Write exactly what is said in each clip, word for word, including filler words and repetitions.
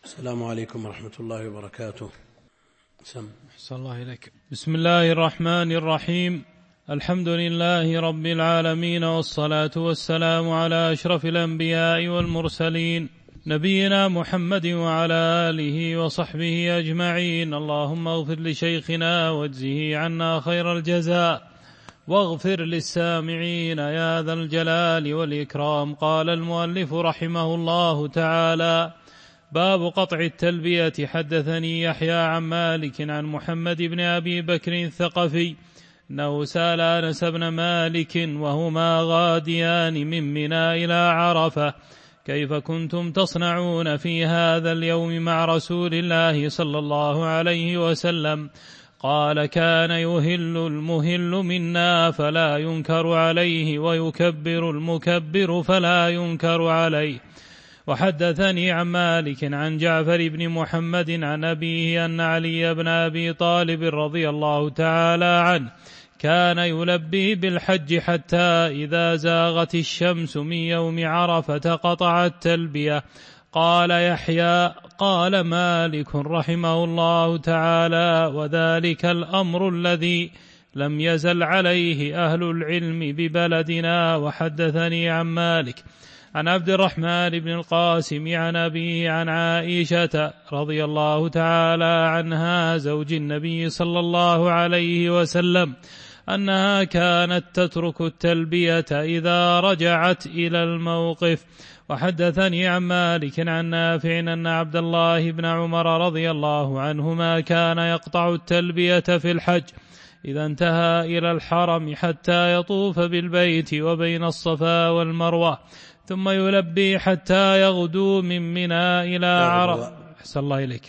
السلام عليكم ورحمة الله وبركاته. سم. أحسن الله إليك. بسم الله الرحمن الرحيم. الحمد لله رب العالمين، والصلاة والسلام على أشرف الأنبياء والمرسلين، نبينا محمد وعلى آله وصحبه أجمعين. اللهم اغفر لشيخنا واجزه عنا خير الجزاء، واغفر للسامعين يا ذا الجلال والإكرام. قال المؤلف رحمه الله تعالى: باب قطع التلبية. حدثني يحيى عن مالك عن محمد بن أبي بكر الثقفي أنه سأل أنس بن مالك وهما غاديان من منى إلى عرفة: كيف كنتم تصنعون في هذا اليوم مع رسول الله صلى الله عليه وسلم؟ قال: كان يهل المهل منا فلا ينكر عليه، ويكبر المكبر فلا ينكر عليه. وحدثني عن مالك عن جعفر بن محمد عن أبيه أن علي بن أبي طالب رضي الله تعالى عنه كان يلبي بالحج حتى إذا زاغت الشمس من يوم عرفة قطع التلبية. قال يحيى: قال مالك رحمه الله تعالى: وذلك الأمر الذي لم يزل عليه أهل العلم ببلدنا. وحدثني عن مالك عن عبد الرحمن بن القاسم عن أبيه عن عائشة رضي الله تعالى عنها زوج النبي صلى الله عليه وسلم أنها كانت تترك التلبية إذا رجعت إلى الموقف. وحدثني عن مالك عن نافع أن عبد الله بن عمر رضي الله عنهما كان يقطع التلبية في الحج إذا انتهى إلى الحرم حتى يطوف بالبيت وبين الصفا والمروة، ثم يلبي حتى يغدو من منى إلى عرفة. أحسن الله إليك.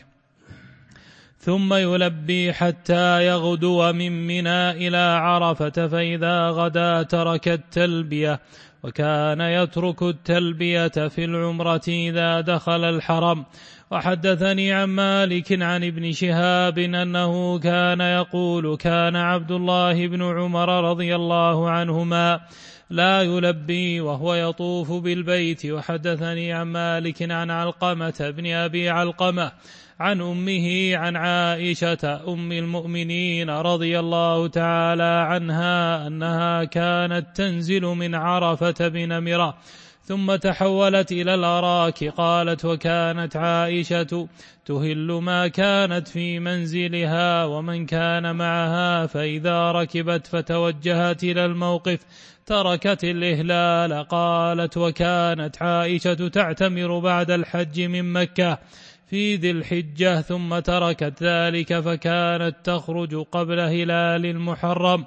ثم يلبي حتى يغدو من منى إلى عرفة، فإذا غدا ترك التلبية. وكان يترك التلبية في العمرة إذا دخل الحرم. وحدثني عن مالك عن ابن شهاب أنه كان يقول: كان عبد الله بن عمر رضي الله عنهما لا يلبي وهو يطوف بالبيت. وحدثني عن مالك عن علقمة بن أبي علقمة عن أمه عن عائشة أم المؤمنين رضي الله تعالى عنها أنها كانت تنزل من عرفة بنمرة ثم تحولت إلى الأراك. قالت: وكانت عائشة تهل ما كانت في منزلها ومن كان معها، فإذا ركبت فتوجهت إلى الموقف تركت الإهلال. قالت: وكانت عائشة تعتمر بعد الحج من مكة في ذي الحجة ثم تركت ذلك، فكانت تخرج قبل هلال المحرم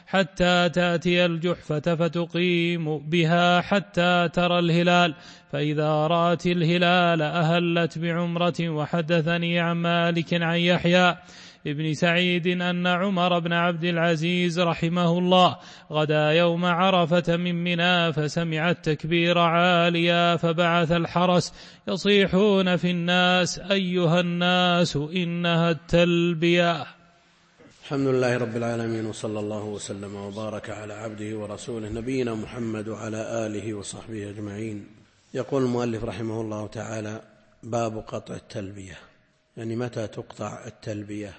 حتى تأتي الجحفة فتقيم بها حتى ترى الهلال، فإذا رأت الهلال أهلت بعمرة. وحدثني عن مالك عن يحيى ابن سعيد أن عمر بن عبد العزيز رحمه الله غدا يوم عرفة من منى فسمع التكبير عاليا، فبعث الحرس يصيحون في الناس: أيها الناس إنها التلبية. الحمد لله رب العالمين، وصلى الله وسلم وبارك على عبده ورسوله نبينا محمد وعلى آله وصحبه أجمعين. يقول المؤلف رحمه الله تعالى: باب قطع التلبية، يعني متى تقطع التلبية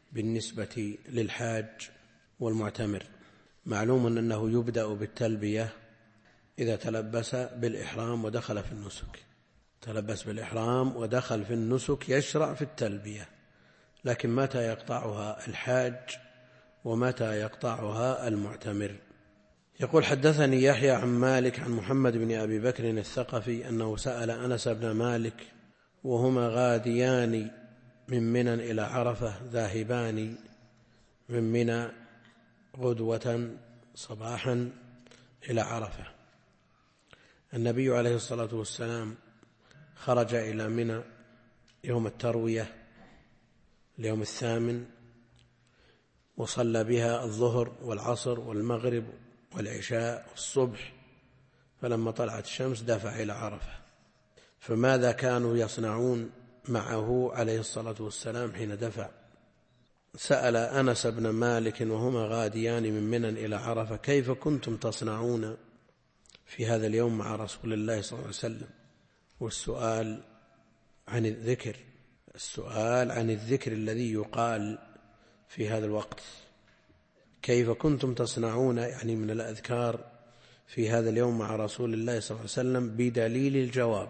بالنسبة للحاج والمعتمر. معلوم أنه يبدأ بالتلبية إذا تلبس بالإحرام ودخل في النسك، تلبس بالإحرام ودخل في النسك يشرع في التلبية. لكن متى يقطعها الحاج ومتى يقطعها المعتمر؟ يقول: حدثني يحيى عن مالك عن محمد بن أبي بكر الثقفي أنه سأل أنس بن مالك وهما غاديان من منى إلى عرفة ذاهبان من منى غدوة صباحا إلى عرفة. النبي عليه الصلاة والسلام خرج إلى منى يوم التروية اليوم الثامن، وصلى بها الظهر والعصر والمغرب والعشاء والصبح، فلما طلعت الشمس دفع إلى عرفة. فماذا كانوا يصنعون معه عليه الصلاة والسلام حين دفع؟ سأل أنس بن مالك وهما غاديان من منى إلى عرفة: كيف كنتم تصنعون في هذا اليوم مع رسول الله صلى الله عليه وسلم؟ والسؤال عن الذكر، السؤال عن الذكر الذي يقال في هذا الوقت، كيف كنتم تصنعون يعني من الأذكار في هذا اليوم مع رسول الله صلى الله عليه وسلم، بدليل الجواب.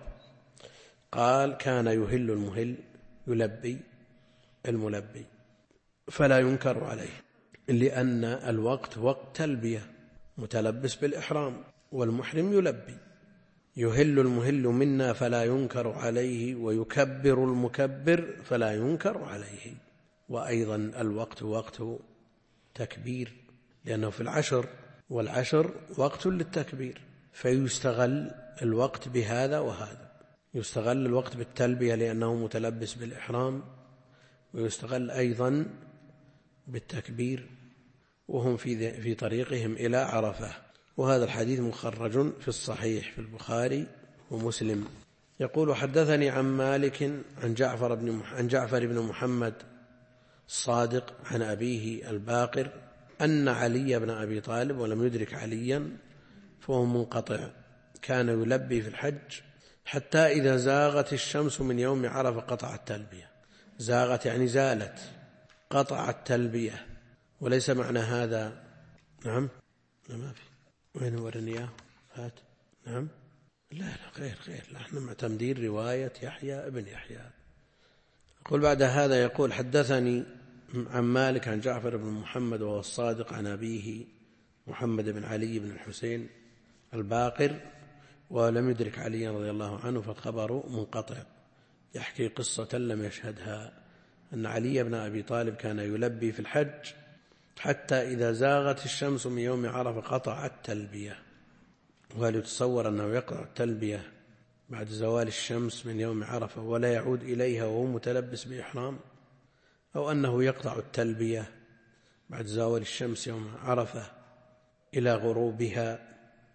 قال كان يهل المهل يلبي الملبي، فلا ينكر عليه، لأن الوقت وقت تلبية متلبس بالإحرام، والمحرم يلبي. يهل المهل منا فلا ينكر عليه، ويكبر المكبر فلا ينكر عليه. وأيضا الوقت وقت تكبير، لأنه في العشر، والعشر وقت للتكبير، فيستغل الوقت بهذا وهذا. يستغل الوقت بالتلبية لأنه متلبس بالإحرام، ويستغل أيضا بالتكبير وهم في في طريقهم إلى عرفة. وهذا الحديث مخرج في الصحيح في البخاري ومسلم. يقول حدثني عن مالك عن جعفر بن عن جعفر بن محمد الصادق عن أبيه الباقر أن علي بن أبي طالب، ولم يدرك عليا فهو منقطع، كان يلبي في الحج حتى إذا زاغت الشمس من يوم عرفة قطع التلبية. زاغت يعني زالت، قطع التلبية. وليس معنى هذا نعم لا ما في وين ورني اياه هات نعم لا لا غير غير لا احنا معتمدين رواية يحيى ابن يحيى. يقول بعد هذا يقول حدثني عن مالك عن جعفر بن محمد وهو الصادق عن أبيه محمد بن علي بن الحسين الباقر، ولم يدرك عليا رضي الله عنه، فالخبر منقطع، يحكي قصة لم يشهدها، أن علي بن أبي طالب كان يلبي في الحج حتى إذا زاغت الشمس من يوم عرفة قطع التلبية. وهل يتصور أنه يقطع التلبية بعد زوال الشمس من يوم عرفة ولا يعود إليها وهو متلبس بإحرام، أو أنه يقطع التلبية بعد زوال الشمس يوم عرفة إلى غروبها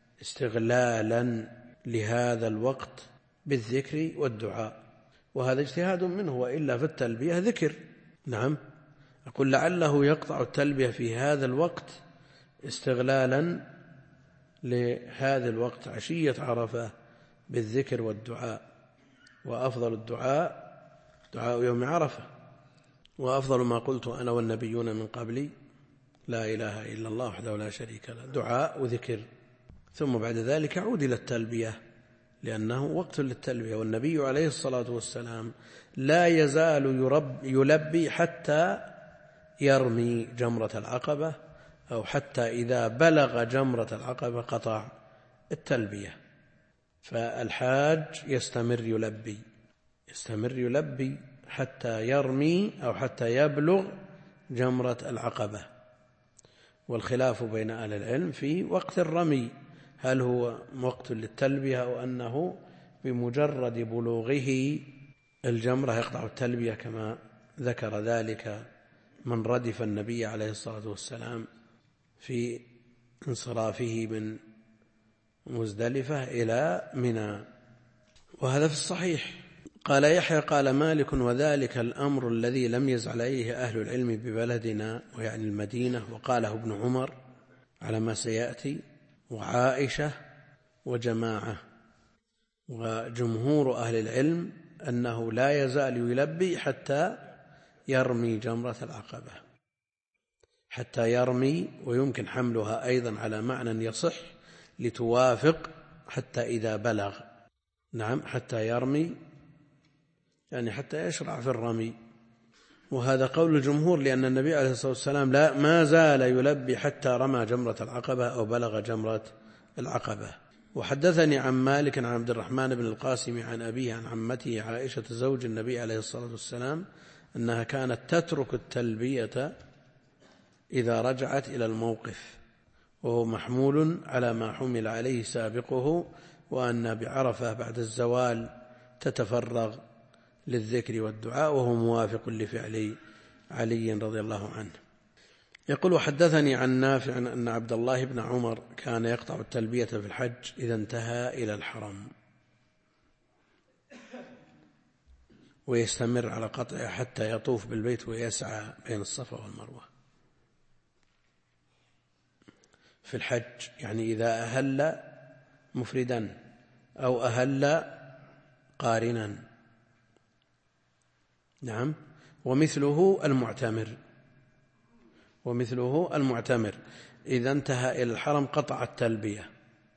استغلالا لهذا الوقت بالذكر والدعاء؟ وهذا اجتهاد منه، وإلا في التلبية ذكر. نعم أقول لعله يقطع التلبية في هذا الوقت استغلالا لهذا الوقت عشية عرفة بالذكر والدعاء. وأفضل الدعاء دعاء يوم عرفة، وأفضل ما قلت أنا والنبيون من قبلي لا إله إلا الله وحده لا شريك له، دعاء وذكر. ثم بعد ذلك عود إلى التلبية لأنه وقت للتلبية. والنبي عليه الصلاة والسلام لا يزال يرب يلبي حتى يرمي جمرة العقبة، أو حتى إذا بلغ جمرة العقبة قطع التلبية. فالحاج يستمر يلبي يستمر يلبي حتى يرمي أو حتى يبلغ جمرة العقبة. والخلاف بين أهل العلم في وقت الرمي، هل هو وقت للتلبية أو أنه بمجرد بلوغه الجمرة يقطع التلبية، كما ذكر ذلك من ردف النبي عليه الصلاة والسلام في انصرافه من مزدلفة إلى منى. وهذا في الصحيح. قال يحيى قال مالك وذلك الأمر الذي لم يزل عليه أهل العلم ببلدنا، ويعني المدينة، وقاله ابن عمر على ما سيأتي، وعائشة وجماعة. وجمهور أهل العلم أنه لا يزال يلبي حتى يرمي جمرة العقبة، حتى يرمي. ويمكن حملها أيضا على معنى يصح لتوافق حتى إذا بلغ. نعم حتى يرمي يعني حتى يشرع في الرمي. وهذا قول الجمهور، لأن النبي عليه الصلاة والسلام لا ما زال يلبي حتى رمى جمرة العقبة أو بلغ جمرة العقبة. وحدثني عن مالك عن عبد الرحمن بن القاسم عن أبيه عن عمته عائشة زوج النبي عليه الصلاة والسلام أنها كانت تترك التلبية إذا رجعت إلى الموقف، وهو محمول على ما حمل عليه سابقه، وأن بعرفة بعد الزوال تتفرغ للذكر والدعاء، وهو موافق لفعل علي رضي الله عنه. يقول حدثني عن نافع أن عبد الله بن عمر كان يقطع التلبية في الحج إذا انتهى إلى الحرم، ويستمر على قطعه حتى يطوف بالبيت ويسعى بين الصفا والمروة في الحج، يعني إذا أهل مفردا أو أهل قارنا نعم. ومثله المعتمر ومثله المعتمر إذا انتهى إلى الحرم قطع التلبية.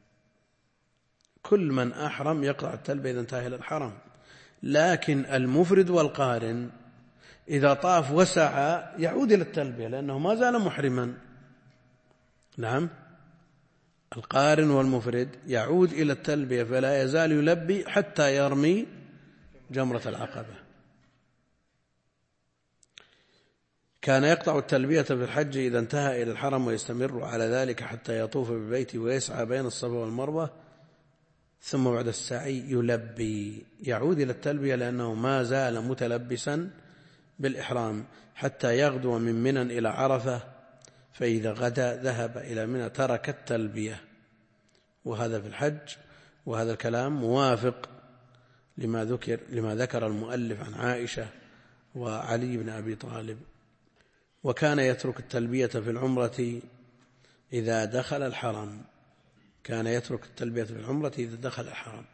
كل من أحرم يقطع التلبية إذا انتهى إلى الحرم، لكن المفرد والقارن إذا طاف وسعى يعود إلى التلبية لأنه ما زال محرما. نعم. القارن والمفرد يعود إلى التلبية فلا يزال يلبي حتى يرمي جمرة العقبة. كان يقطع التلبية في الحج إذا انتهى إلى الحرم ويستمر على ذلك حتى يطوف بالبيت ويسعى بين الصفا والمروة، ثم بعد السعي يلبي يعود إلى التلبية لأنه ما زال متلبسا بالإحرام حتى يغدو من منى إلى عرفة، فإذا غدا ذهب إلى منى ترك التلبية. وهذا في الحج، وهذا الكلام موافق لما ذكر لما ذكر المؤلف عن عائشة وعلي بن أبي طالب. وكان يترك التلبية في العمرة إذا دخل الحرم كان يترك التلبية في العمرة إذا دخل الحرم.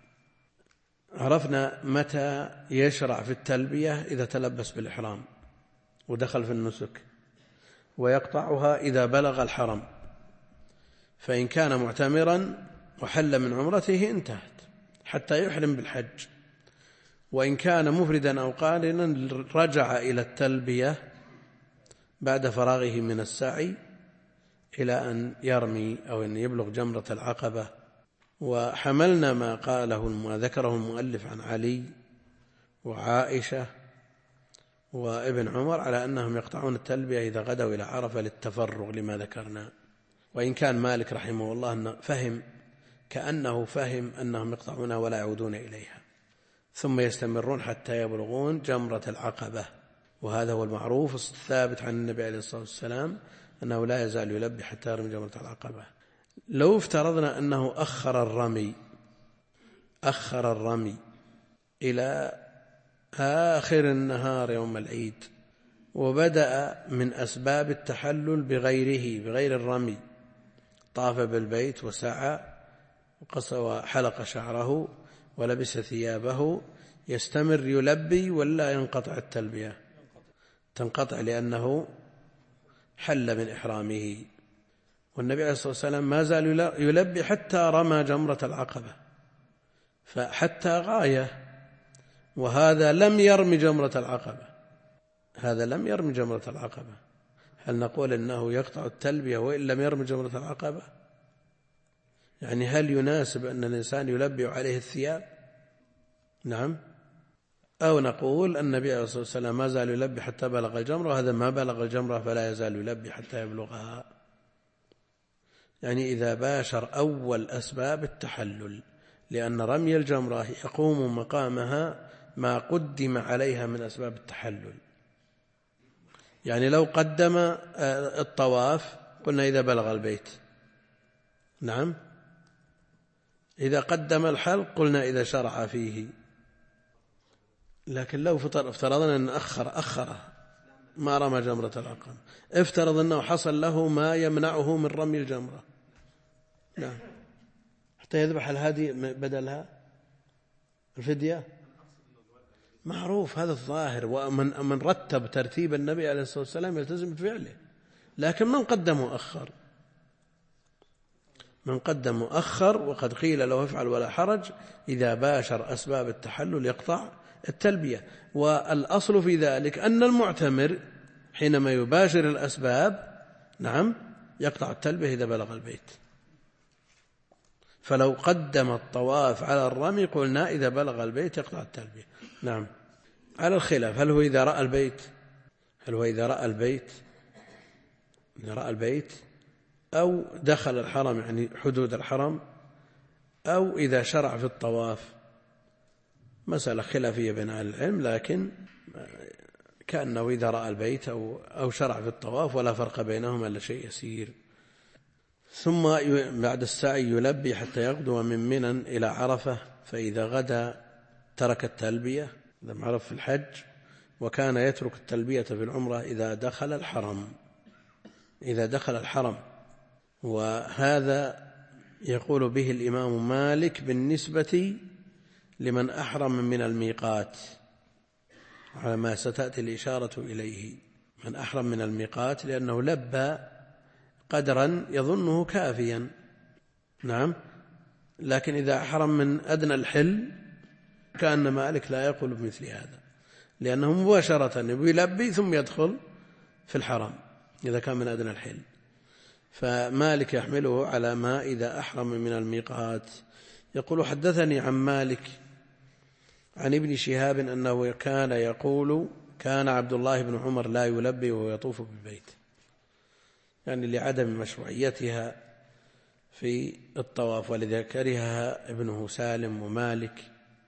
عرفنا متى يشرع في التلبية إذا تلبس بالإحرام ودخل في النسك، ويقطعها إذا بلغ الحرم، فإن كان معتمرا وحل من عمرته انتهت حتى يحرم بالحج، وإن كان مفردا أو قارنا رجع إلى التلبية بعد فراغه من السعي إلى أن يرمي أو أن يبلغ جمرة العقبة. وحملنا ما قاله ما ذكره المؤلف عن علي وعائشة وابن عمر على أنهم يقطعون التلبية إذا غدوا إلى عرفة للتفرغ لما ذكرنا. وإن كان مالك رحمه الله أنه فهم كأنه فهم أنهم يقطعونها ولا يعودون إليها ثم يستمرون حتى يبلغون جمرة العقبة، وهذا هو المعروف الثابت عن النبي عليه الصلاة والسلام أنه لا يزال يلبي حتى يرمي جمرة العقبة. لو افترضنا أنه أخر الرمي أخر الرمي إلى آخر النهار يوم العيد وبدأ من أسباب التحلل بغيره بغير الرمي، طاف بالبيت وسعى وقص وحلق شعره ولبس ثيابه، يستمر يلبي ولا ينقطع التلبية؟ تنقطع لأنه حل من إحرامه. والنبي عليه الصلاة والسلام ما زال يلبي حتى رمى جمرة العقبة، فحتى غاية. وهذا لم يرمي جمرة العقبة هذا لم يرمي جمرة العقبة هل نقول إنه يقطع التلبية وإن لم يرمي جمرة العقبة؟ يعني هل يناسب أن الإنسان يلبي عليه الثياب؟ نعم. أو نقول النبي عليه الصلاة والسلام ما زال يلبي حتى بلغ الجمرة، وهذا ما بلغ الجمرة فلا يزال يلبي حتى يبلغها. يعني إذا باشر أول أسباب التحلل، لأن رمي الجمرة يقوم مقامها ما قدم عليها من أسباب التحلل. يعني لو قدم الطواف قلنا إذا بلغ البيت، نعم. إذا قدم الحلق قلنا إذا شرع فيه. لكن لو افترضنا أن أخر أخر ما رمى جمرة العقبة، افترض أنه حصل له ما يمنعه من رمي الجمرة، نعم، حتى يذبح الهادي بدلها الفدية، معروف هذا الظاهر. ومن من رتب ترتيب النبي عليه الصلاة والسلام يلتزم بفعله. لكن من قدم وأخر من قدم وأخر وقد قيل له افعل ولا حرج، إذا باشر أسباب التحلل يقطع التلبية. والأصل في ذلك أن المعتمر حينما يباشر الأسباب، نعم، يقطع التلبية إذا بلغ البيت. فلو قدم الطواف على الرمي قلنا إذا بلغ البيت يقطع التلبية، نعم، على الخلاف. هل هو إذا رأى البيت هل هو إذا رأى البيت إذا رأى البيت أو دخل الحرم، يعني حدود الحرم، أو إذا شرع في الطواف. مسألة خلافية بين أهل العلم، لكن كأنه إذا رأى البيت أو أو شرع في الطواف ولا فرق بينهما إلا شيء يسير. ثم بعد السعي يلبي حتى يغدو من منى إلى عرفة، فإذا غدا ترك التلبية، هذا معروف في الحج. وكان يترك التلبية في العمرة إذا دخل الحرم إذا دخل الحرم وهذا يقول به الإمام مالك بالنسبة لمن أحرم من الميقات. على ما ستأتي الإشارة إليه. من أحرم من الميقات لأنه لبى قدرا يظنه كافيا، نعم، لكن إذا أحرم من أدنى الحل كأن مالك لا يقول بمثل هذا، لأنه مباشرة يلبي ثم يدخل في الحرم إذا كان من أدنى الحل. فمالك يحمله على ما إذا أحرم من الميقات. يقول حدثني عن مالك عن ابن شهاب أنه كان يقول كان عبد الله بن عمر لا يلبي وهو يطوف بالبيت، يعني لعدم مشروعيتها في الطواف، ولذا كرهها ابنه سالم ومالك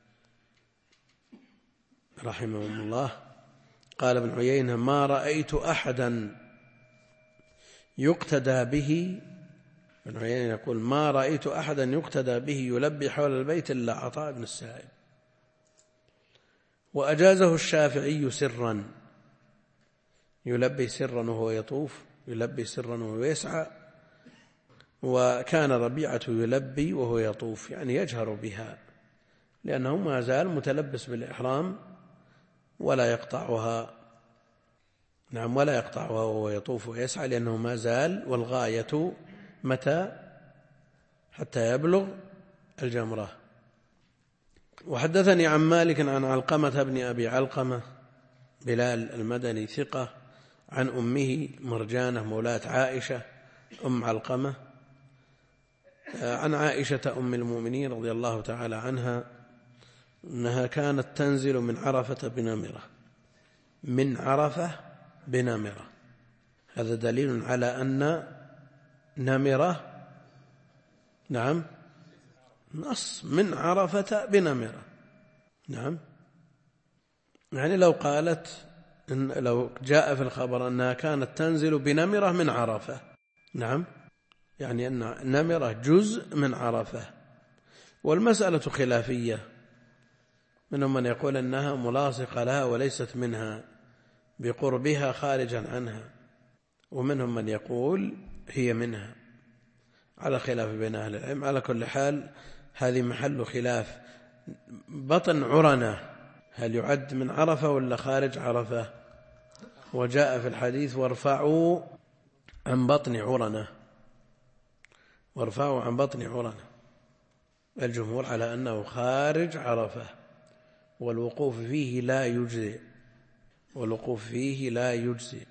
رحمهم الله. قال ابن عيينة ما رأيت أحدا يقتدى به، ابن عيينة يقول ما رأيت أحدا يقتدى به يلبي حول البيت إلا عطاء بن السائب. وأجازه الشافعي سرا، يلبي سرا وهو يطوف، يلبي سرا وهو يسعى. وكان ربيعة يلبي وهو يطوف، يعني يجهر بها، لأنه ما زال متلبس بالإحرام ولا يقطعها، نعم، ولا يقطعها وهو يطوف ويسعى، لأنه ما زال، والغاية متى؟ حتى يبلغ الجمرة. وحدثني عن مالك عن علقمة بن أبي علقمة بلال المدني ثقة، عن أمه مرجانة مولاة عائشة أم علقمة، عن عائشة أم المؤمنين رضي الله تعالى عنها أنها كانت تنزل من عرفة بنمرة، من عرفة بنمرة. هذا دليل على أن نمرة، نعم، نص من عرفة بنمرة، نعم، يعني لو قالت إن لو جاء في الخبر أنها كانت تنزل بنمرة من عرفة، نعم، يعني أن نمرة جزء من عرفة. والمسألة خلافية، منهم من يقول أنها ملاصقة لها وليست منها بقربها خارجا عنها، ومنهم من يقول هي منها، على خلاف بين أهل العلم. على كل حال هذه محل خلاف. بطن عرنة هل يعد من عرفة ولا خارج عرفة؟ وجاء في الحديث وارفعوا عن بطن عرنة، وارفعوا عن بطن عرنة. الجمهور على أنه خارج عرفة، والوقوف فيه لا يجزئ، والوقوف فيه لا يجزئ.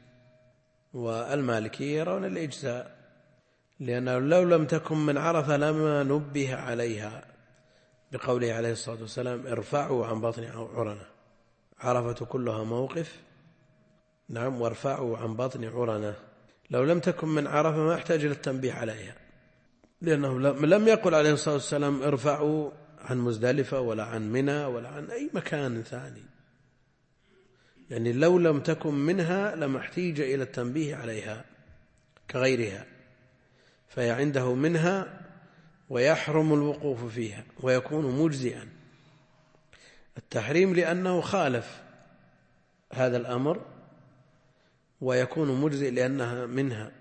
والمالكية يرون الإجزاء، لأنه لو لم تكن من عرفة لما نبه عليها بقوله عليه الصلاة والسلام ارفعوا عن بطن عرنة. عرفة كلها موقف، نعم، وارفعوا عن بطن عرنة. لو لم تكن من عرفة ما احتاج للتنبيه عليها، لأنه لم يقل عليه الصلاة والسلام ارفعوا عن مزدلفة ولا عن منى ولا عن أي مكان ثاني، يعني لو لم تكن منها لما احتيج إلى التنبيه عليها كغيرها، فهي عنده منها ويحرم الوقوف فيها ويكون مجزئا. التحريم لأنه خالف هذا الأمر، ويكون مجزئ لأنها منها.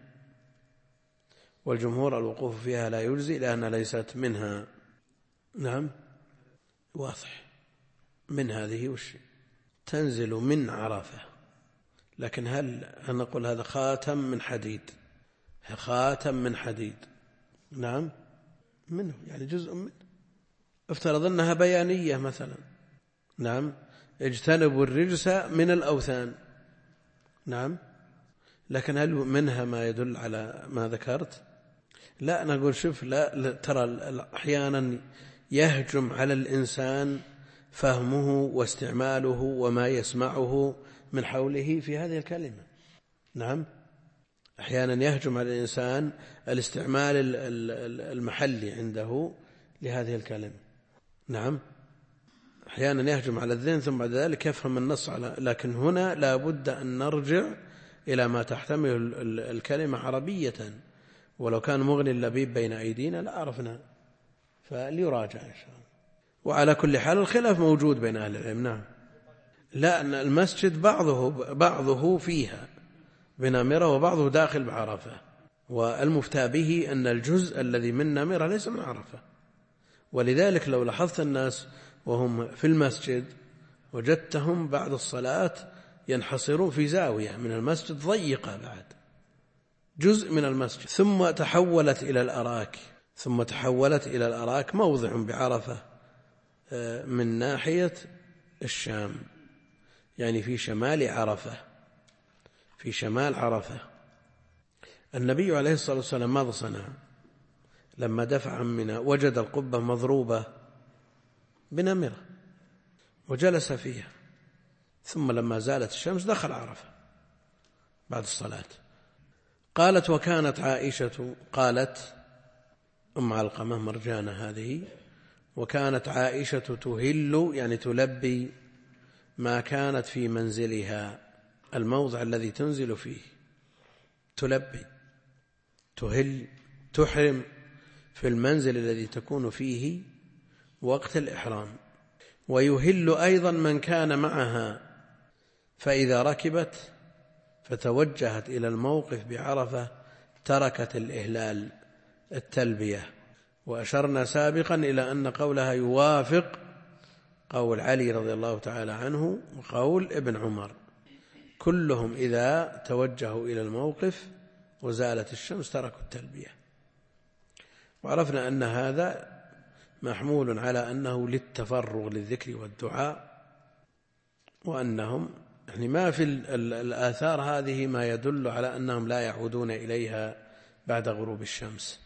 والجمهور الوقوف فيها لا يجزئ لأنها ليست منها. نعم، واضح. من هذه وش تنزل من عرفة، لكن هل نقول هذا خاتم من حديد؟ خاتم من حديد، نعم، منه، يعني جزء منه. افترض أنها بيانية مثلا، نعم، اجتنبوا الرجس من الأوثان، نعم، لكن هل منها ما يدل على ما ذكرت؟ لا، نقول شوف، لا، ترى أحيانا يهجم على الإنسان فهمه واستعماله وما يسمعه من حوله في هذه الكلمة. نعم، أحيانا يهجم على الإنسان الاستعمال المحلي عنده لهذه الكلمة. نعم، أحيانا يهجم على الذهن ثم بعد ذلك يفهم النص على، لكن هنا لا بد أن نرجع إلى ما تحتمل الكلمة عربية، ولو كان مغني اللبيب بين أيدينا لعرفنا، فليراجع إن شاء الله. وعلى كل حال الخلاف موجود بين أهل العلم. نعم، لا، أن المسجد بعضه بعضه فيها بنمرة وبعضه داخل بعرفة، والمفتى به أن الجزء الذي من نمرة ليس من عرفة. ولذلك لو لاحظت الناس وهم في المسجد وجدتهم بعد الصلاة ينحصرون في زاوية من المسجد ضيقة بعد جزء من المسجد، ثم تحولت إلى الأراك ثم تحولت إلى الأراك موضع بعرفة من ناحية الشام، يعني في شمال عرفة في شمال عرفة. النبي عليه الصلاة والسلام ماذا صنع لما دفع عن منى؟ وجد القبة مضروبة بنمرة وجلس فيها، ثم لما زالت الشمس دخل عرفة بعد الصلاة. قالت وكانت عائشة، قالت أم علقمة مرجانة هذه، وكانت عائشة تهل يعني تلبي ما كانت في منزلها، الموضع الذي تنزل فيه تلبي تهل تحرم في المنزل الذي تكون فيه وقت الإحرام. ويهل أيضا من كان معها، فإذا ركبت فتوجهت إلى الموقف بعرفة تركت الإهلال التلبية. وأشرنا سابقا إلى أن قولها يوافق قول علي رضي الله تعالى عنه وقول ابن عمر، كلهم إذا توجهوا إلى الموقف وزالت الشمس تركوا التلبية. وعرفنا أن هذا محمول على أنه للتفرغ للذكر والدعاء، وأنهم يعني ما في الآثار هذه ما يدل على أنهم لا يعودون إليها بعد غروب الشمس،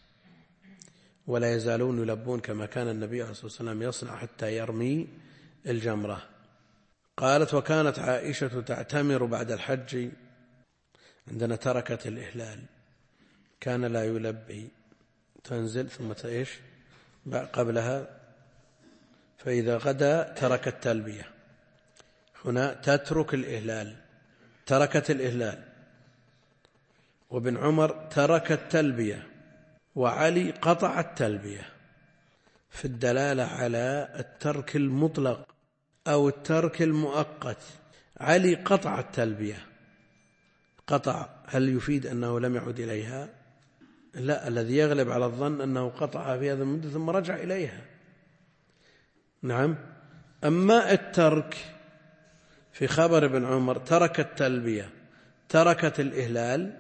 ولا يزالون يلبون كما كان النبي عليه الصلاة والسلام يصنع حتى يرمي الجمرة. قالت وكانت عائشة تعتمر بعد الحج، عندنا تركت الإهلال، كان لا يلبي، تنزل ثم تعيش قبلها، فإذا غدا ترك التلبية، هنا تترك الإهلال، تركت الإهلال. وابن عمر ترك التلبية، وعلي قطع التلبية، في الدلالة على الترك المطلق أو الترك المؤقت. علي قطع التلبية، قطع، هل يفيد أنه لم يعد إليها؟ لا، الذي يغلب على الظن أنه قطعها في هذا المدة ثم رجع إليها. نعم. أما الترك في خبر ابن عمر ترك التلبية تركت الإهلال،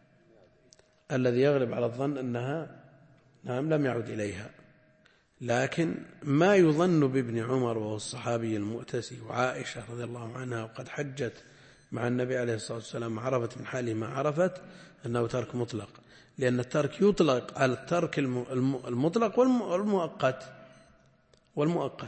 الذي يغلب على الظن أنها نعم لم يعد إليها. لكن ما يظن بابن عمر وهو الصحابي المؤتسي وعائشة رضي الله عنها وقد حجت مع النبي عليه الصلاة والسلام عرفت من حاله ما عرفت أنه ترك مطلق، لأن الترك يطلق على الترك المطلق والمؤقت والمؤقت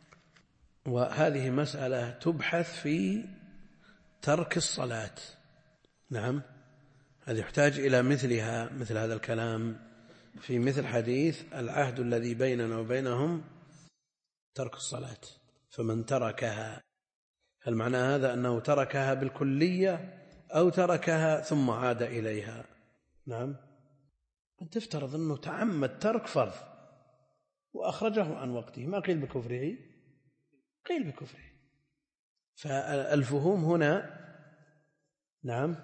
وهذه مسألة تبحث في ترك الصلاة. نعم، هذا يحتاج إلى مثلها مثل هذا الكلام في مثل حديث العهد الذي بيننا وبينهم ترك الصلاة فمن تركها، هل معنى هذا أنه تركها بالكلية أو تركها ثم عاد إليها؟ نعم، أن تفترض أنه تعمد ترك فرض وأخرجه عن وقته، ما قيل بكفره، قيل بكفره. فالفهوم هنا نعم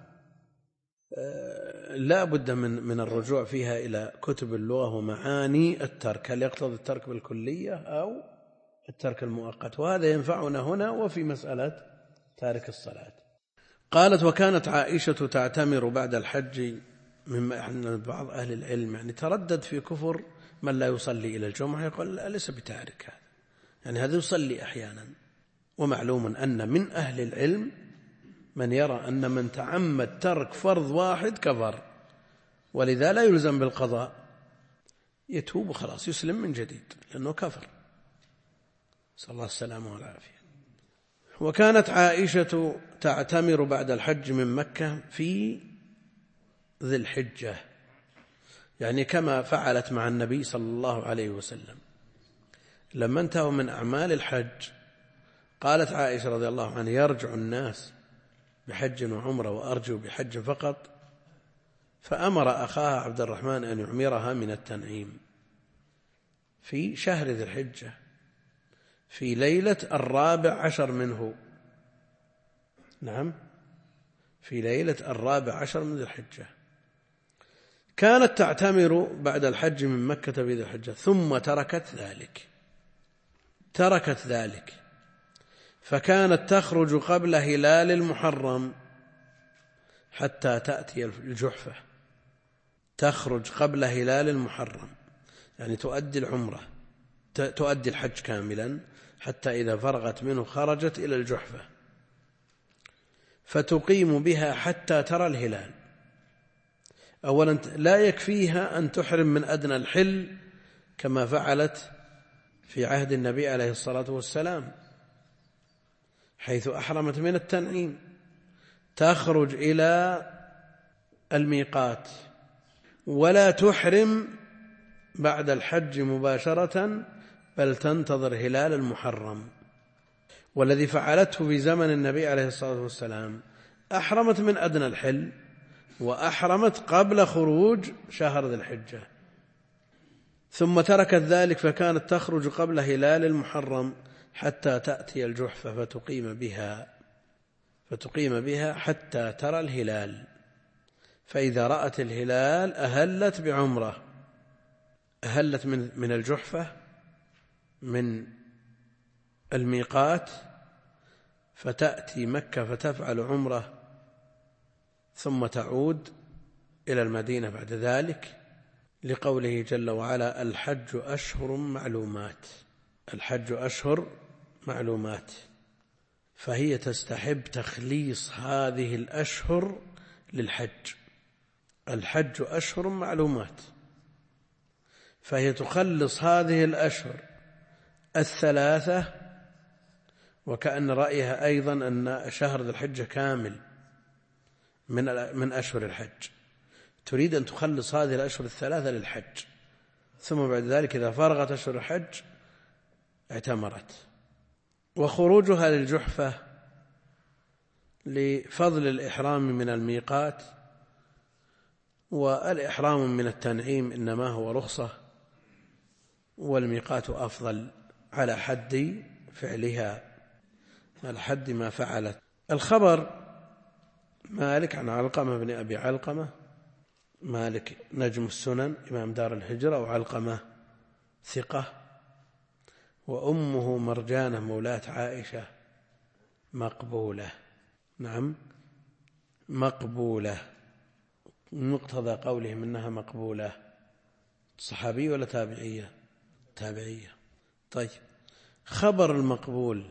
لا بد من من الرجوع فيها إلى كتب اللغة ومعاني الترك، هل يقتضي الترك بالكلية أو الترك المؤقت، وهذا ينفعنا هنا وفي مسألة تارك الصلاة. قالت وكانت عائشة تعتمر بعد الحج، مما أن بعض أهل العلم يعني تردد في كفر من لا يصلي إلى الجمعة، يقول ليس بتارك هذا، يعني هذا يصلي أحيانا. ومعلوم أن من أهل العلم من يرى أن من تعمد ترك فرض واحد كفر، ولذا لا يلزم بالقضاء، يتوب وخلاص يسلم من جديد لأنه كفر، صلى الله السلامة والعافية. وكانت عائشة تعتمر بعد الحج من مكة في ذي الحجة، يعني كما فعلت مع النبي صلى الله عليه وسلم لما انتهوا من أعمال الحج. قالت عائشة رضي الله عنها يرجع الناس بحج وعمرة وأرجو بحج فقط، فأمر أخاها عبد الرحمن أن يعمرها من التنعيم في شهر ذي الحجة في ليلة الرابع عشر منه. نعم، في ليلة الرابع عشر من ذي الحجة. كانت تعتمر بعد الحج من مكة في ذي الحجة ثم تركت ذلك تركت ذلك فكانت تخرج قبل هلال المحرم حتى تأتي الجحفة، تخرج قبل هلال المحرم يعني تؤدي العمرة تؤدي الحج كاملا، حتى إذا فرغت منه خرجت إلى الجحفة فتقيم بها حتى ترى الهلال. أولا لا يكفيها أن تحرم من أدنى الحل كما فعلت في عهد النبي عليه الصلاة والسلام، حيث أحرمت من التنعيم، تخرج إلى الميقات ولا تحرم بعد الحج مباشرة، بل تنتظر هلال المحرم. والذي فعلته في زمن النبي عليه الصلاة والسلام أحرمت من أدنى الحل وأحرمت قبل خروج شهر ذي الحجة، ثم تركت ذلك فكانت تخرج قبل هلال المحرم حتى تأتي الجحفة فتقيم بها فتقيم بها حتى ترى الهلال. فإذا رأت الهلال أهلت بعمرة، أهلت من من الجحفة من الميقات فتأتي مكة فتفعل عمرة، ثم تعود إلى المدينة بعد ذلك، لقوله جل وعلا: الحج أشهر معلومات. الحج أشهر معلومات، فهي تستحب تخليص هذه الأشهر للحج. الحج أشهر معلومات، فهي تخلص هذه الأشهر الثلاثة، وكأن رأيها أيضا أن شهر ذي الحجة كامل من من أشهر الحج، تريد أن تخلص هذه الأشهر الثلاثة للحج، ثم بعد ذلك إذا فرغت أشهر الحج اعتمرت. وخروجها للجحفة لفضل الإحرام من الميقات، والإحرام من التنعيم إنما هو رخصة، والميقات أفضل على حد فعلها، على حد ما فعلت. الخبر: مالك عن علقمة بن أبي علقمة، مالك نجم السنن إمام دار الهجرة، وعلقمة ثقة، وأمه مرجانة مولاة عائشة مقبولة. نعم مقبولة، مقتضى قولهم إنها مقبولة. صحابية ولا تابعية؟ تابعية. طيب، خبر المقبول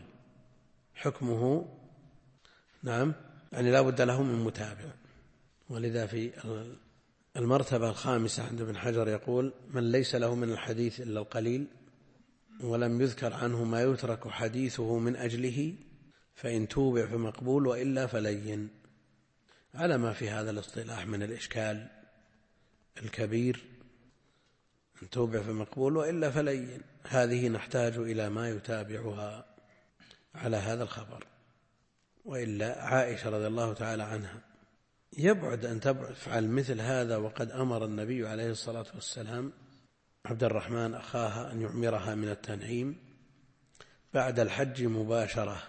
حكمه نعم يعني لا بد له من متابع، ولذا في المرتبة الخامسة عند ابن حجر يقول: من ليس له من الحديث إلا القليل ولم يذكر عنه ما يترك حديثه من أجله فإن توبع فمقبول وإلا فلين، على ما في هذا الاصطلاح من الإشكال الكبير. إن توبع فمقبول وإلا فلين، هذه نحتاج إلى ما يتابعها على هذا الخبر، وإلا عائشة رضي الله تعالى عنها يبعد أن تفعل مثل هذا، وقد أمر النبي عليه الصلاة والسلام عبد الرحمن أخاها أن يعمرها من التنعيم بعد الحج مباشرة،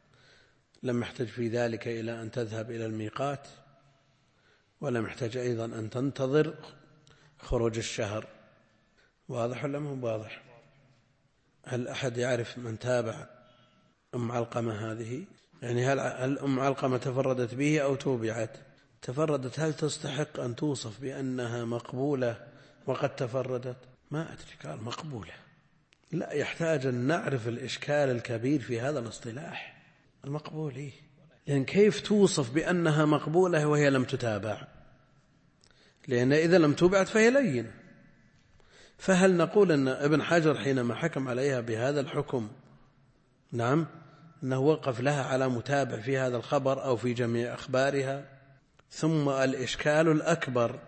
لم يحتج في ذلك إلى أن تذهب إلى الميقات، ولم يحتج أيضا أن تنتظر خروج الشهر. واضح ولا ما هو واضح؟ هل أحد يعرف من تابع أم علقمة هذه؟ يعني هل أم علقمة تفردت به أو توبعت؟ تفردت. هل تستحق أن توصف بأنها مقبولة وقد تفردت؟ ما أدري، قال مقبولة. لا، يحتاج أن نعرف الإشكال الكبير في هذا الاصطلاح المقبول إيه؟ يعني كيف توصف بأنها مقبولة وهي لم تتابع؟ لأن إذا لم تبعت فهي لينة. فهل نقول أن ابن حجر حينما حكم عليها بهذا الحكم نعم أنه وقف لها على متابع في هذا الخبر أو في جميع أخبارها؟ ثم الإشكال الأكبر: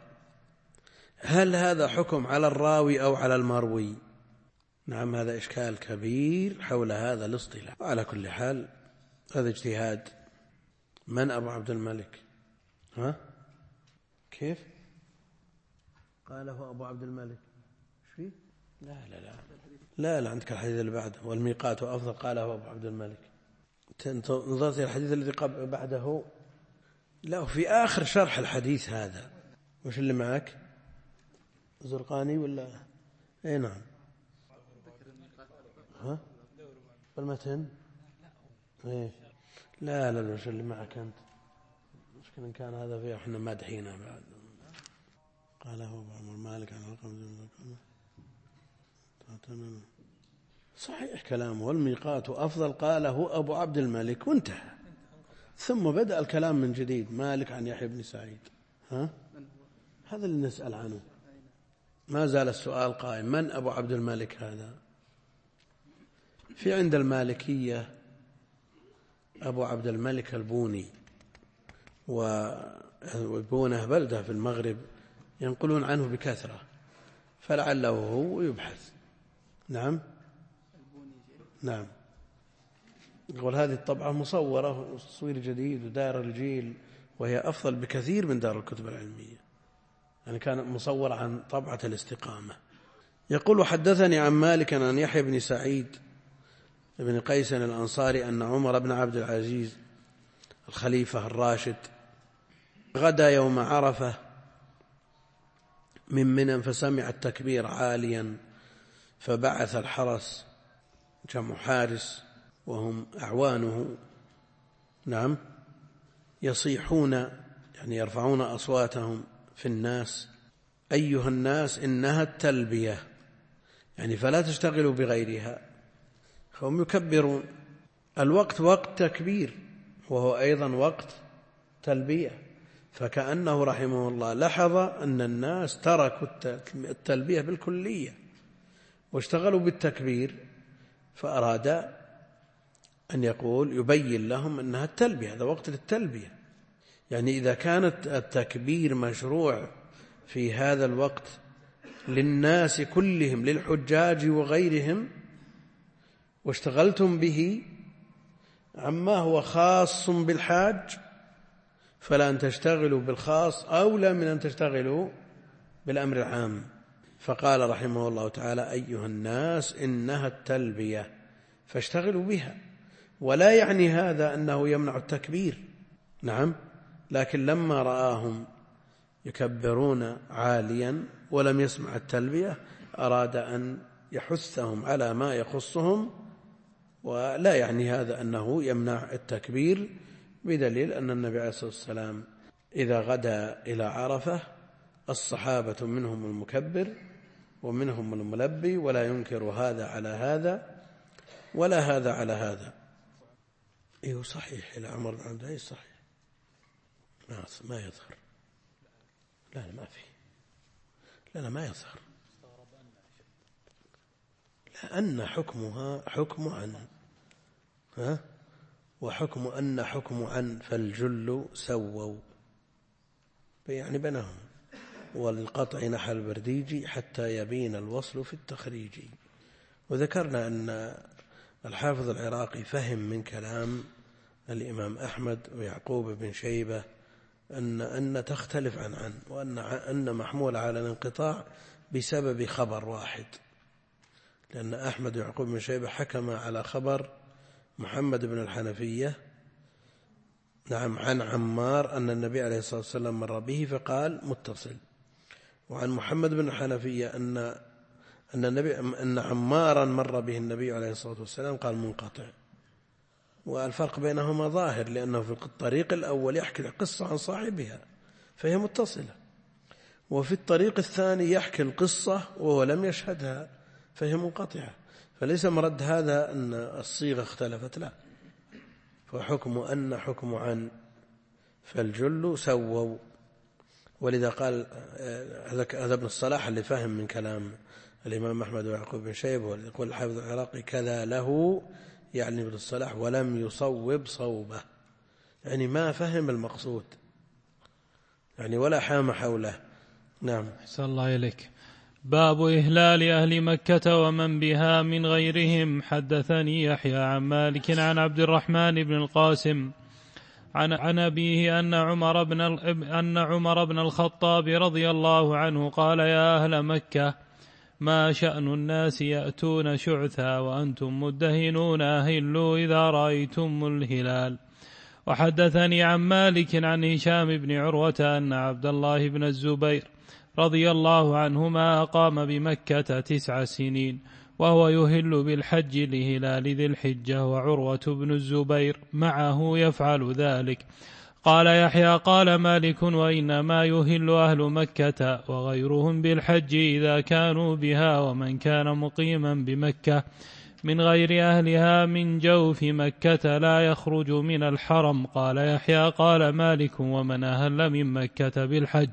هل هذا حكم على الراوي أو على المروي؟ نعم، هذا إشكال كبير حول هذا الاصطلاح. وعلى كل حال هذا اجتهاد. من أبو عبد الملك؟ ها كيف قاله أبو عبد الملك؟ شو؟ لا لا لا لا لا عندك الحديث اللي بعده: والميقات أفضل، قاله أبو عبد الملك. نظرت إلى الحديث الذي بعده؟ لا، في آخر شرح الحديث هذا. وش اللي معك؟ زرقاني ولا؟ اي نعم. ها بالمتن؟ إيه؟ لا لا الوجه اللي معك أنت مشكلة إن كان هذا فيه إحنا مادحينه بعد. قاله أبو عمر مالك عن القمة صحيح كلامه. والميقات أفضل قاله أبو عبد الملك وانتهى، ثم بدأ الكلام من جديد. مالك عن يحيى بن سعيد. ها؟ هذا اللي نسأل عنه، ما زال السؤال قائم. من أبو عبد الملك هذا؟ في عند المالكية أبو عبد الملك البوني، وبونه بلدة في المغرب ينقلون عنه بكثرة، فلعله هو يبحث. نعم نعم. يقول هذه الطبعة مصورة وتصوير جديد ودار الجيل، وهي أفضل بكثير من دار الكتب العلمية، يعني كانت مصورة عن طبعة الاستقامة. يقول حدثني عن مالك عن يحيى بن سعيد بن قيس الأنصاري أن عمر بن عبد العزيز الخليفة الراشد غدا يوم عرفة من منى فسمع التكبير عاليا، فبعث الحرس جمع حارس وهم أعوانه، نعم، يصيحون يعني يرفعون أصواتهم في الناس: أيها الناس إنها التلبية، يعني فلا تشتغلوا بغيرها. هم يكبرون، الوقت وقت تكبير وهو أيضا وقت تلبية، فكأنه رحمه الله لاحظ أن الناس تركوا التلبية بالكلية واشتغلوا بالتكبير، فأراد أن يقول يبين لهم أنها التلبية، هذا وقت للتلبية. يعني إذا كانت التكبير مشروع في هذا الوقت للناس كلهم للحجاج وغيرهم واشتغلتم به عما هو خاص بالحاج، فلا أن تشتغلوا بالخاص أولى من أن تشتغلوا بالأمر العام. فقال رحمه الله تعالى: أيها الناس إنها التلبية فاشتغلوا بها. ولا يعني هذا أنه يمنع التكبير، نعم، لكن لما رآهم يكبرون عاليا ولم يسمع التلبية أراد أن يحثهم على ما يخصهم، ولا يعني هذا أنه يمنع التكبير، بدليل أن النبي عليه الصلاة والسلام إذا غدا إلى عرفة الصحابة منهم المكبر ومنهم الملبي، ولا ينكر هذا على هذا ولا هذا على هذا. إيه صحيح، إلى عمر بن عبد العزيز صحيح، ما يظهر، لا لا ما في، لا لا ما يظهر، لأن حكمها حكم عن، ها، وحكم أن حكم عن، فالجل سووا، يعني بينهم. وللقطع نحى البرديجي حتى يبين الوصل في التخريج. وذكرنا أن الحافظ العراقي فهم من كلام الإمام أحمد ويعقوب بن شيبة أن أن تختلف عن عن وأن أن محمول على الانقطاع بسبب خبر واحد، لأن أحمد ويعقوب بن شيبة حكم على خبر محمد بن الحنفية، نعم، عن عمار أن النبي عليه الصلاة والسلام مر به فقال متصل، وعن محمد بن الحنفية أن أن النبي أن عمارا مر به النبي عليه الصلاة والسلام قال منقطع. والفرق بينهما ظاهر، لأنه في الطريق الأول يحكي القصة عن صاحبها فهي متصلة، وفي الطريق الثاني يحكي القصة وهو لم يشهدها فهي منقطعة. فليس مرد هذا أن الصيغة اختلفت، لا، فحكم أن حكم عن، فالجل سووا. ولذا قال هذا ابن الصلاح اللي فهم من كلام الإمام أحمد ويعقوب بن شيبة، ويقول الحافظ العراقي كذا له، يعني ابن الصلاح ولم يصوب صوبه، يعني ما فهم المقصود، يعني ولا حام حوله. نعم. أحسن الله إليك. باب إهلال أهل مكة ومن بها من غيرهم. حدثني يحيى عن مالك عن عبد الرحمن بن القاسم عن عن أبيه أن عمر بن أن عمر بن الخطاب رضي الله عنه قال: يا أهل مكة، ما شأن الناس يأتون شعثا وأنتم مدهنون، أهلوا إذا رأيتم الهلال. وحدثني عن مالك عن هشام بن عروة أن عبد الله بن الزبير رضي الله عنهما أقام بمكة تسع سنين، وهو يهل بالحج لهلال ذي الحجة، وعروة بن الزبير معه يفعل ذلك. قال يحيى قال مالك: وإنما يهل أهل مكة وغيرهم بالحج إذا كانوا بها، ومن كان مقيما بمكة من غير أهلها من جوف مكة لا يخرج من الحرم. قال يحيى قال مالك: ومن أهل من مكة بالحج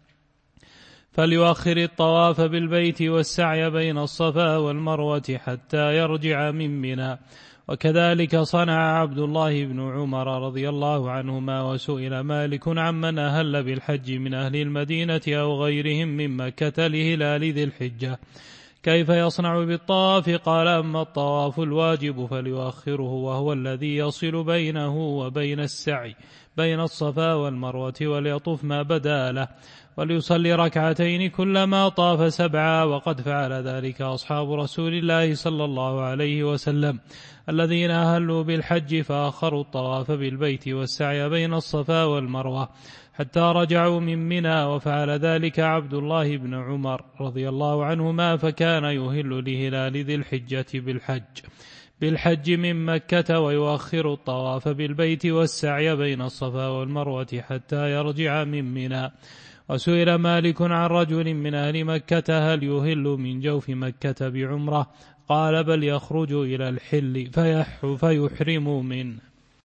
فليؤخر الطواف بالبيت والسعي بين الصفا والمروة حتى يرجع من منى. وكذلك صنع عبد الله بن عمر رضي الله عنهما. وسئل مالك عمن أهل بالحج من أهل المدينة أو غيرهم من مكة لهلال ذي الحجة كيف يصنع بالطواف؟ قال: أما الطواف الواجب فليؤخره، وهو الذي يصل بينه وبين السعي بين الصفا والمروة، وليطوف ما بدا له، وليصلي ركعتين كلما طاف سبعا. وقد فعل ذلك أصحاب رسول الله صلى الله عليه وسلم الذين أهلوا بالحج فأخروا الطواف بالبيت والسعي بين الصفا والمروة حتى رجعوا من منى. وفعل ذلك عبد الله بن عمر رضي الله عنهما، فكان يهل لهلال ذي الحجة بالحج بالحج من مكة، ويؤخر الطواف بالبيت والسعي بين الصفا والمروة حتى يرجع من منى. وسئل مالك عن رجل من أهل مكة هل يهل من جوف مكة بعمرة؟ قال: بل يخرج إلى الحل فيح فيحرم منه.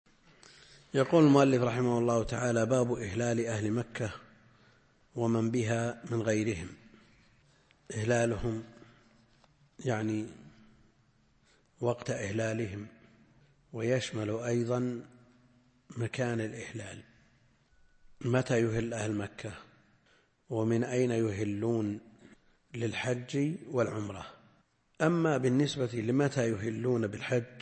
يقول المؤلف رحمه الله تعالى: باب إهلال أهل مكة ومن بها من غيرهم. إهلالهم يعني وقت إهلالهم، ويشمل أيضا مكان الإهلال، متى يهل أهل مكة ومن أين يهلون للحج والعمرة. أما بالنسبة لمتى يهلون بالحج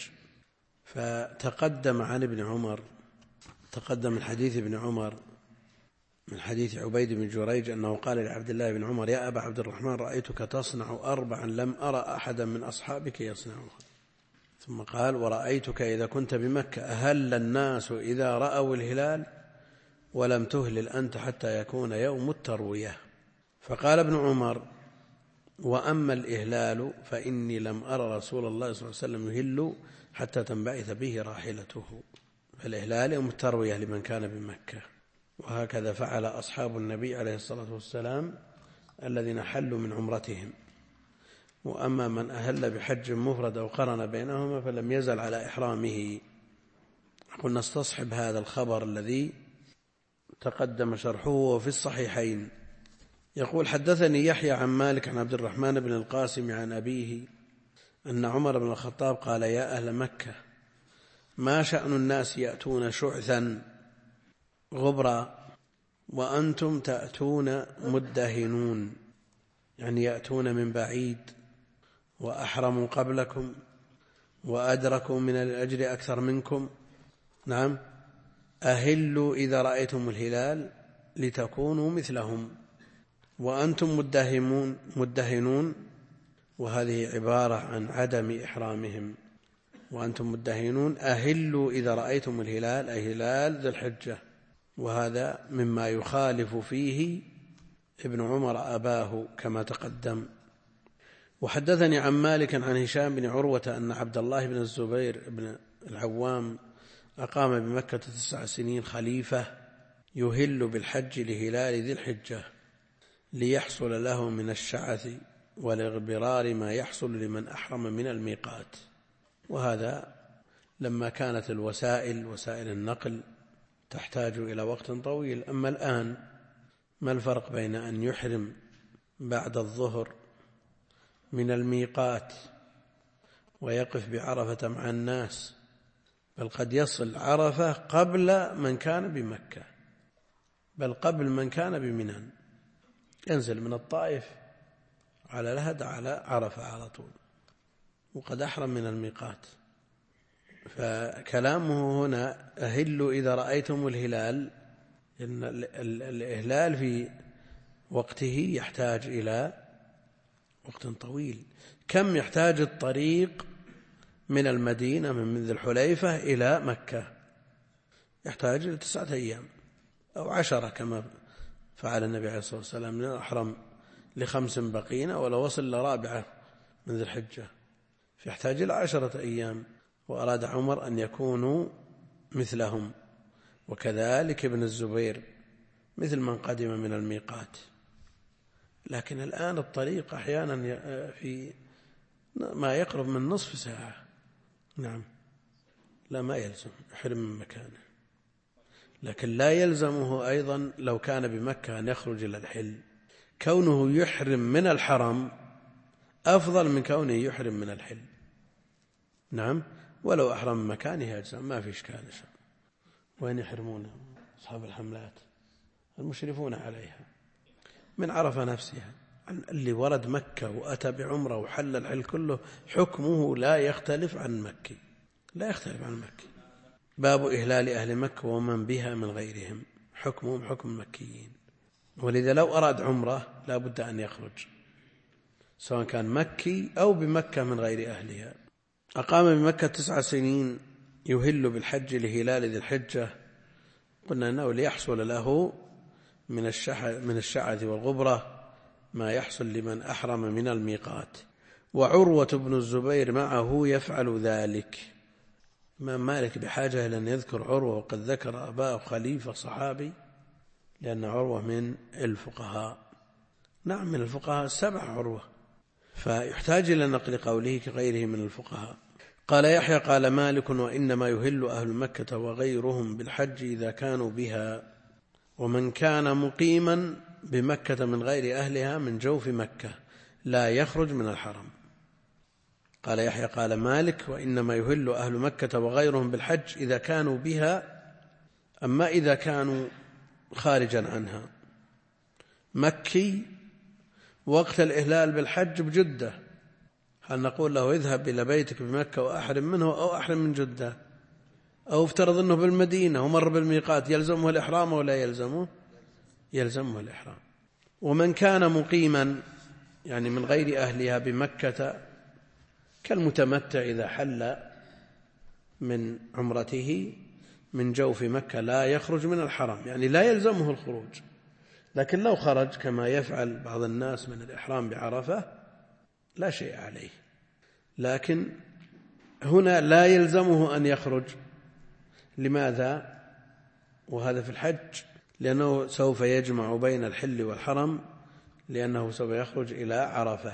فتقدم عن ابن عمر، تقدم من حديث ابن عمر من حديث عبيد بن جريج أنه قال لعبد الله بن عمر: يا أبا عبد الرحمن، رأيتك تصنع أربعا لم أرى أحدا من أصحابك يصنعها. ثم قال: ورأيتك إذا كنت بمكة أهل الناس إذا رأوا الهلال ولم تهلل أنت حتى يكون يوم التروية. فقال ابن عمر: وأما الإهلال فإني لم أرى رسول الله صلى الله عليه وسلم يهل حتى تنبعث به راحلته. فالإهلال يوم التروية لمن كان بمكة، وهكذا فعل أصحاب النبي عليه الصلاة والسلام الذين حلوا من عمرتهم. وأما من أهل بحج مفرد أو قرن بينهما فلم يزل على إحرامه. قلنا نستصحب هذا الخبر الذي تقدم شرحه في الصحيحين. يقول: حدثني يحيى عن مالك عن عبد الرحمن بن القاسم عن أبيه أن عمر بن الخطاب قال: يا أهل مكة، ما شأن الناس يأتون شعثا غبرا وأنتم تأتون مدهنون، يعني يأتون من بعيد وأحرموا قبلكم وأدركوا من الأجر أكثر منكم. نعم، أهلوا إذا رأيتم الهلال لتكونوا مثلهم، وأنتم مدهنون مدهنون وهذه عبارة عن عدم إحرامهم. وأنتم مدهنون أهلوا إذا رأيتم الهلال، أي هلال ذي الحجة. وهذا مما يخالف فيه ابن عمر أباه كما تقدم. وحدثني عن مالك عن هشام بن عروة أن عبد الله بن الزبير بن العوام أقام بمكة تسع سنين خليفة يهل بالحج لهلال ذي الحجة ليحصل له من الشعث والاغبرار ما يحصل لمن أحرم من الميقات. وهذا لما كانت الوسائل وسائل النقل تحتاج إلى وقت طويل. أما الآن ما الفرق بين أن يحرم بعد الظهر من الميقات ويقف بعرفة مع الناس، بل قد يصل عرفة قبل من كان بمكة، بل قبل من كان بمنى، ينزل من الطائف على لهد على عرفة على طول وقد أحرم من الميقات. فكلامه هنا أهلوا إذا رأيتم الهلال، إن الإهلال في وقته يحتاج إلى وقت طويل. كم يحتاج الطريق من المدينة من ذي الحليفة إلى مكة؟ يحتاج إلى تسعة أيام أو عشرة كما فعل النبي عليه الصلاة والسلام، أحرم لخمس بقين ولو وصل لرابعة من ذي الحجة فيحتاج إلى عشرة أيام، وأراد عمر أن يكونوا مثلهم، وكذلك ابن الزبير مثل من قدم من الميقات. لكن الآن الطريق أحيانا في ما يقرب من نصف ساعة. نعم، لا ما يلزم يحرم من مكانه، لكن لا يلزمه أيضا لو كان بمكة أن يخرج إلى الحل. كونه يحرم من الحرم أفضل من كونه يحرم من الحل. نعم، ولو أحرم من مكانه أجزاء ما في إشكال. وين يحرمون أصحاب الحملات؟ المشرفون عليها من عرفة نفسها. اللي ورد مكة وأتى بعمرة وحل الحل كله حكمه لا يختلف عن مكي، لا يختلف عن مكي. باب إهلال أهل مكة ومن بها من غيرهم، حكمهم حكم المكيين. ولذا لو أراد عمرة لا بد أن يخرج، سواء كان مكي أو بمكة من غير أهلها. أقام بمكة تسع سنين يهل بالحج لهلال ذي الحجة. قلنا أنه ليحصل له من من الشعث والغبرة ما يحصل لمن أحرم من الميقات. وعروة بن الزبير معه يفعل ذلك. ما مالك بحاجة إلى أن يذكر عروة وقد ذكر أباه خليفة صحابي، لأن عروة من الفقهاء. نعم من الفقهاء السبع عروة، فيحتاج إلى نقل قوله كغيره من الفقهاء. قال يحيى قال مالك وإنما يهل أهل مكة وغيرهم بالحج إذا كانوا بها، ومن كان مقيما بمكة من غير أهلها من جوف مكة لا يخرج من الحرم. قال يحيى قال مالك وإنما يهل أهل مكة وغيرهم بالحج إذا كانوا بها، أما إذا كانوا خارجا عنها. مكي وقت الإهلال بالحج بجدة، هل نقول له اذهب إلى بيتك بمكة وأحرم منه أو أحرم من جدة؟ أو افترض أنه بالمدينة ومر بالميقات، يلزمه الإحرام ولا يلزمه؟ يلزمه الإحرام. ومن كان مقيما يعني من غير أهلها بمكة كالمتمتع إذا حل من عمرته من جوف مكة لا يخرج من الحرم، يعني لا يلزمه الخروج. لكن لو خرج كما يفعل بعض الناس من الإحرام بعرفة لا شيء عليه. لكن هنا لا يلزمه أن يخرج. لماذا؟ وهذا في الحج لأنه سوف يجمع بين الحل والحرم، لأنه سوف يخرج إلى عرفة.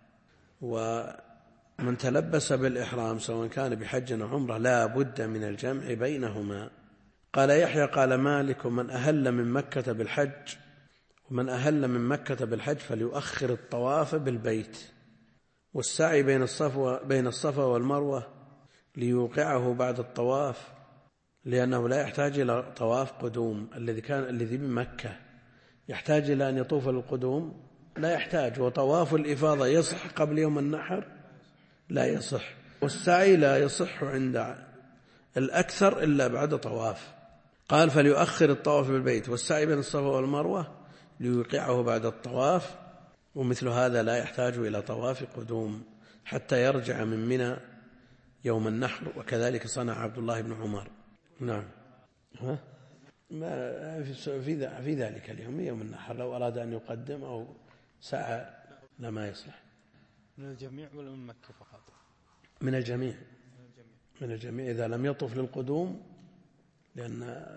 ومن تلبس بالإحرام سواء كان بحج أو عمرة لا بد من الجمع بينهما. قال يحيى قال مالك من أهل من مكة بالحج ومن أهل من مكة بالحج فليؤخر الطواف بالبيت والسعي بين الصفا بين الصفا والمروة ليوقعه بعد الطواف، لأنه لا يحتاج إلى طواف قدوم. الذي كان الذي بمكة يحتاج إلى أن يطوف للقدوم؟ لا يحتاج. وطواف الإفاضة يصح قبل يوم النحر؟ لا يصح. والسعي لا يصح عند الأكثر إلا بعد طواف. قال فليؤخر الطواف بالبيت والسعي بين الصفا والمروة ليوقعه بعد الطواف، ومثل هذا لا يحتاج إلى طواف قدوم حتى يرجع من منى يوم النحر. وكذلك صنع عبد الله بن عمر. نعم ها؟ ما في في ذلك اليوم يوم النحر لو أراد أن يقدم أو سعى لما يصلح. من الجميع ولا من مكة فقط؟ من الجميع. من الجميع إذا لم يطف للقدوم، لأن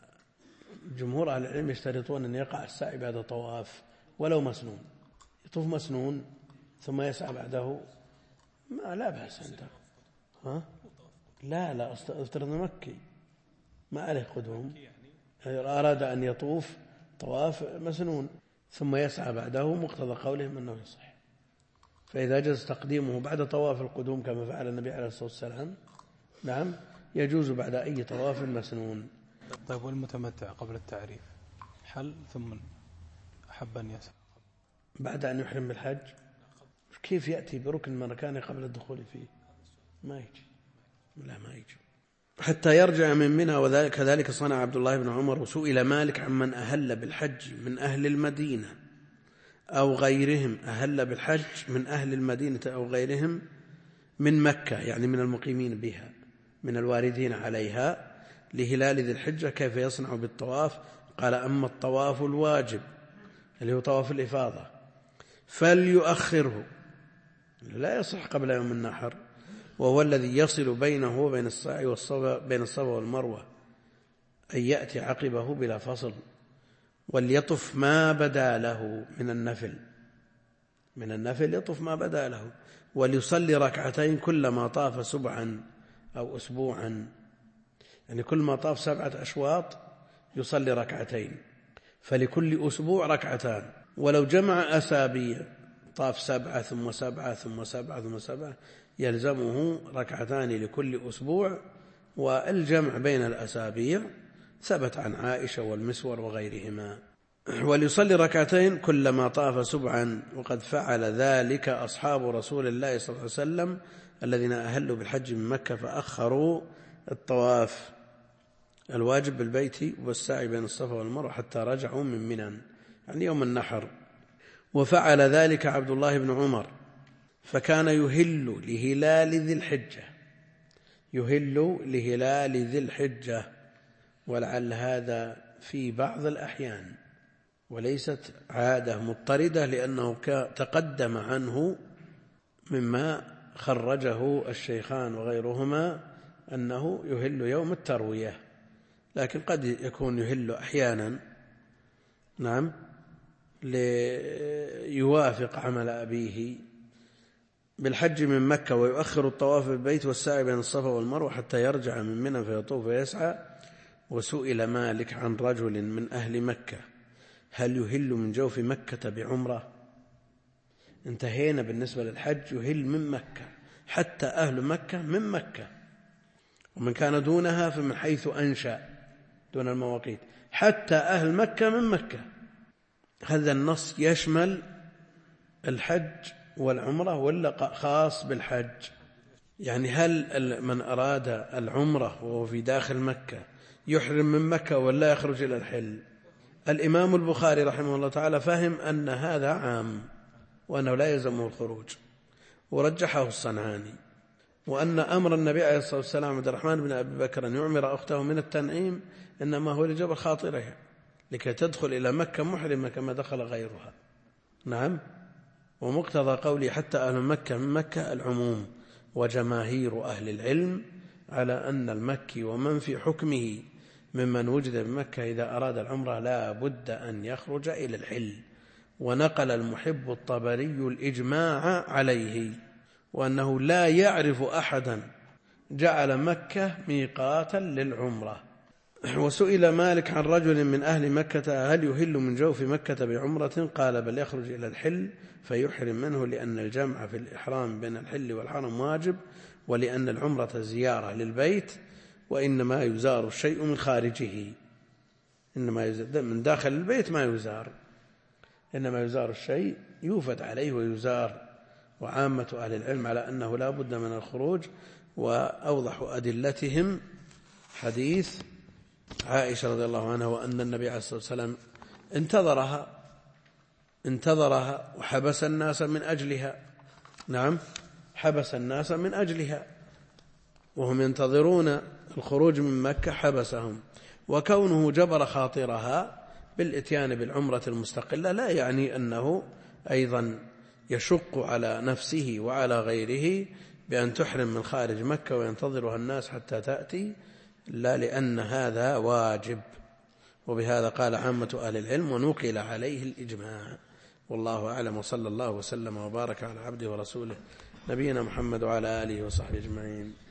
جمهور أهل العلم يشترطون أن يقع السعي بعد طواف ولو مسنون. يطوف مسنون ثم يسعى بعده ما لا بأس عنده. ها؟ لا لا افترض مكي ما عليه قدوم، أراد أن يطوف طواف مسنون ثم يسعى بعده مقتضى قولهم أنه يصح. فإذا جاز تقديمه بعد طواف القدوم كما فعل النبي عليه الصلاة والسلام نعم يجوز بعد أي طواف مسنون. طيب والمتمتع قبل التعريف حل ثم أحب أن يسعى بعد أن يحرم بالحج كيف يأتي بركن من مكانه قبل الدخول فيه؟ ما يجي. لا ما يجي حتى يرجع من منى. وذلك كذلك صنع عبد الله بن عمر. وسئل مالك عمن أهل بالحج من أهل المدينة أو غيرهم. أهل بالحج من أهل المدينة أو غيرهم من مكة يعني من المقيمين بها من الواردين عليها لهلال ذي الحجة كيف يصنع بالطواف؟ قال أما الطواف الواجب اللي هو طواف الإفاضة فليؤخره لا يصح قبل يوم النحر، وهو الذي يصل بينه وبين السعي والصفا بين الصفا والمروة، أن يأتي عقبه بلا فصل، وليطف ما بدا له من النفل من النفل يطف ما بدا له، وليصلي ركعتين كلما طاف سبعا أو أسبوعا، يعني كل ما طاف سبعة أشواط يصلي ركعتين، فلكل أسبوع ركعتان. ولو جمع أسابيع طاف سبعة ثم سبعة ثم سبعة ثم سبعة يلزمه ركعتان لكل أسبوع. والجمع بين الأسابيع ثبت عن عائشة والمسور وغيرهما. وليصلي ركعتين كلما طاف سبعا، وقد فعل ذلك أصحاب رسول الله صلى الله عليه وسلم الذين أهلوا بالحج من مكة فأخروا الطواف الواجب بالبيت والسعي بين الصفا والمروة حتى رجعوا من منى، يعني يوم النحر. وفعل ذلك عبد الله بن عمر، فكان يهل لهلال ذي الحجة يهل لهلال ذي الحجة ولعل هذا في بعض الأحيان وليست عادة مضطردة، لأنه تقدم عنه مما خرجه الشيخان وغيرهما أنه يهل يوم التروية، لكن قد يكون يهل أحيانا نعم ليوافق عمل أبيه بالحج من مكة، ويؤخر الطواف بالبيت والسعي بين الصفا والمروة حتى يرجع من منى فيطوف ويسعى. وسئل مالك عن رجل من أهل مكة هل يهل من جوف مكة بعمرة؟ انتهينا بالنسبة للحج يهل من مكة، حتى أهل مكة من مكة، ومن كان دونها فمن حيث أنشأ دون المواقيت، حتى أهل مكة من مكة. هذا النص يشمل الحج والعمرة ولا خاص بالحج؟ يعني هل من أراد العمرة وهو في داخل مكة يحرم من مكة ولا يخرج إلى الحل؟ الإمام البخاري رحمه الله تعالى فهم أن هذا عام وأنه لا يلزمه الخروج، ورجحه الصنعاني، وأن أمر النبي عليه الصلاة والسلام عبد الرحمن بن أبي بكر أن يعمر أخته من التنعيم إنما هو لجبر خاطرها لكي تدخل إلى مكة محرمة كما دخل غيرها. نعم. ومقتضى قولي حتى أهل مكة من مكة العموم، وجماهير أهل العلم على أن المكي ومن في حكمه ممن وجد بمكة إذا أراد العمرة لا بد أن يخرج إلى الحل. ونقل المحب الطبري الإجماع عليه، وأنه لا يعرف أحدا جعل مكة ميقاتا للعمرة. وسئل مالك عن رجل من أهل مكة هل يهل من جوف مكة بعمرة؟ قال بل يخرج إلى الحل فيحرم منه، لأن الجمع في الإحرام بين الحل والحرم واجب، ولأن العمرة زيارة للبيت، وإنما يزار الشيء من خارجه، إنما يزار من داخل البيت ما يزار، إنما يزار الشيء يوفد عليه ويزار. وعامة أهل العلم على أنه لا بد من الخروج، وأوضح أدلتهم حديث عائشة رضي الله عنها وأن النبي عليه الصلاة والسلام انتظرها انتظرها وحبس الناس من أجلها. نعم، حبس الناس من أجلها وهم ينتظرون الخروج من مكة حبسهم. وكونه جبر خاطرها بالإتيان بالعمرة المستقلة لا يعني أنه أيضا يشق على نفسه وعلى غيره بأن تحرم من خارج مكة وينتظرها الناس حتى تأتي، لا، لأن هذا واجب. وبهذا قال عامة أهل العلم ونقل عليه الإجماع. والله أعلم، وصلى الله وسلم وبارك على عبده ورسوله نبينا محمد وعلى آله وصحبه أجمعين.